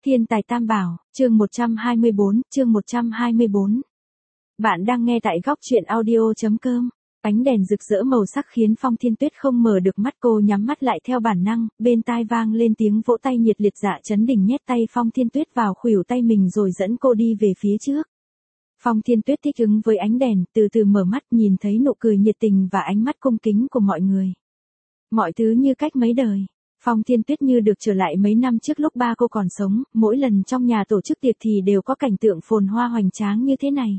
Thiên tài tam bảo, chương 124. Bạn đang nghe tại góc truyện audio.com. Ánh đèn rực rỡ màu sắc khiến Phong Thiên Tuyết không mở được mắt, cô nhắm mắt lại theo bản năng, bên tai vang lên tiếng vỗ tay nhiệt liệt. Dạ Chấn Đình nhét tay Phong Thiên Tuyết vào khuỷu tay mình rồi dẫn cô đi về phía trước. Phong Thiên Tuyết thích ứng với ánh đèn, từ từ mở mắt nhìn thấy nụ cười nhiệt tình và ánh mắt cung kính của mọi người. Mọi thứ như cách mấy đời. Phong Thiên Tuyết như được trở lại mấy năm trước lúc ba cô còn sống, mỗi lần trong nhà tổ chức tiệc thì đều có cảnh tượng phồn hoa hoành tráng như thế này.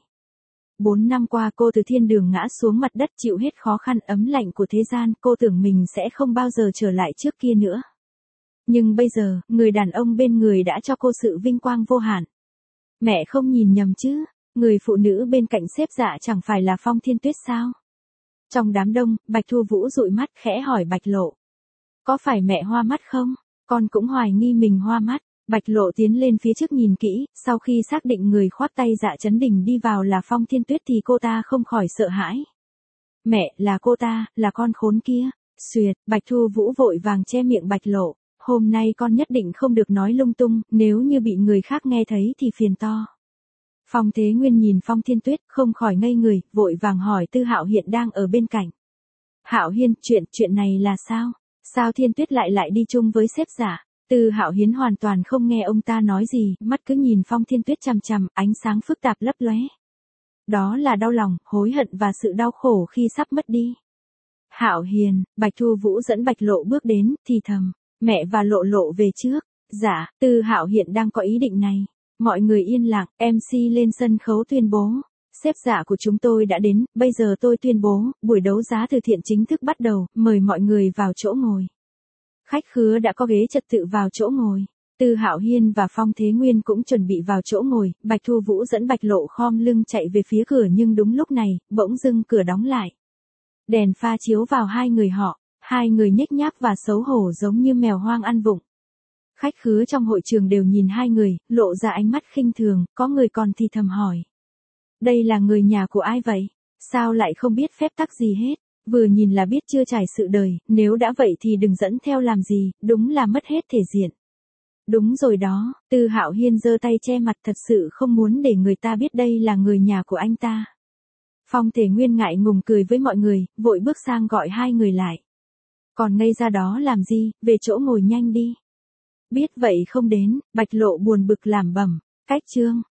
4 năm qua cô từ thiên đường ngã xuống mặt đất, chịu hết khó khăn ấm lạnh của thế gian, cô tưởng mình sẽ không bao giờ trở lại trước kia nữa. Nhưng bây giờ, người đàn ông bên người đã cho cô sự vinh quang vô hạn. Mẹ không nhìn nhầm chứ, người phụ nữ bên cạnh xếp Dạ chẳng phải là Phong Thiên Tuyết sao? Trong đám đông, Bạch Thu Vũ dụi mắt khẽ hỏi Bạch Lộ. Có phải mẹ hoa mắt không? Con cũng hoài nghi mình hoa mắt. Bạch Lộ tiến lên phía trước nhìn kỹ, sau khi xác định người khoác tay Dạ Chấn Đình đi vào là Phong Thiên Tuyết thì cô ta không khỏi sợ hãi. Mẹ, là cô ta, là con khốn kia. Xuyệt, Bạch Thu Vũ vội vàng che miệng Bạch Lộ. Hôm nay con nhất định không được nói lung tung, nếu như bị người khác nghe thấy thì phiền to. Phong Thế Nguyên nhìn Phong Thiên Tuyết, không khỏi ngây người, vội vàng hỏi Tư Hạo Hiên đang ở bên cạnh. Hạo Hiên, chuyện này là sao? Sao Thiên Tuyết lại đi chung với sếp Dạ? Tư Hạo Hiên hoàn toàn không nghe ông ta nói gì, mắt cứ nhìn Phong Thiên Tuyết chằm chằm, ánh sáng phức tạp lấp lóe. Đó là đau lòng, hối hận và sự đau khổ khi sắp mất đi. Hạo Hiên, Bạch Thu Vũ dẫn Bạch Lộ bước đến, thì thầm, mẹ và Lộ Lộ về trước. Dạ, Tư Hạo Hiên đang có ý định này. Mọi người yên lặng, MC lên sân khấu tuyên bố. Sếp Dạ của chúng tôi đã đến, bây giờ tôi tuyên bố, buổi đấu giá từ thiện chính thức bắt đầu, mời mọi người vào chỗ ngồi. Khách khứa đã có ghế trật tự vào chỗ ngồi. Tư Hạo Hiên và Phong Thế Nguyên cũng chuẩn bị vào chỗ ngồi, Bạch Thu Vũ dẫn Bạch Lộ khom lưng chạy về phía cửa, nhưng đúng lúc này, bỗng dưng cửa đóng lại. Đèn pha chiếu vào hai người họ, hai người nhếch nhác và xấu hổ giống như mèo hoang ăn vụng. Khách khứa trong hội trường đều nhìn hai người, lộ ra ánh mắt khinh thường, có người còn thì thầm hỏi. Đây là người nhà của ai vậy? Sao lại không biết phép tắc gì hết? Vừa nhìn là biết chưa trải sự đời, nếu đã vậy thì đừng dẫn theo làm gì, đúng là mất hết thể diện. Đúng rồi đó, Tư Hạo Hiên giơ tay che mặt, thật sự không muốn để người ta biết đây là người nhà của anh ta. Phong Thể Nguyên ngại ngùng cười với mọi người, vội bước sang gọi hai người lại. Còn ngây ra đó làm gì, về chỗ ngồi nhanh đi. Biết vậy không đến, Bạch Lộ buồn bực làm bẩm, cách chương.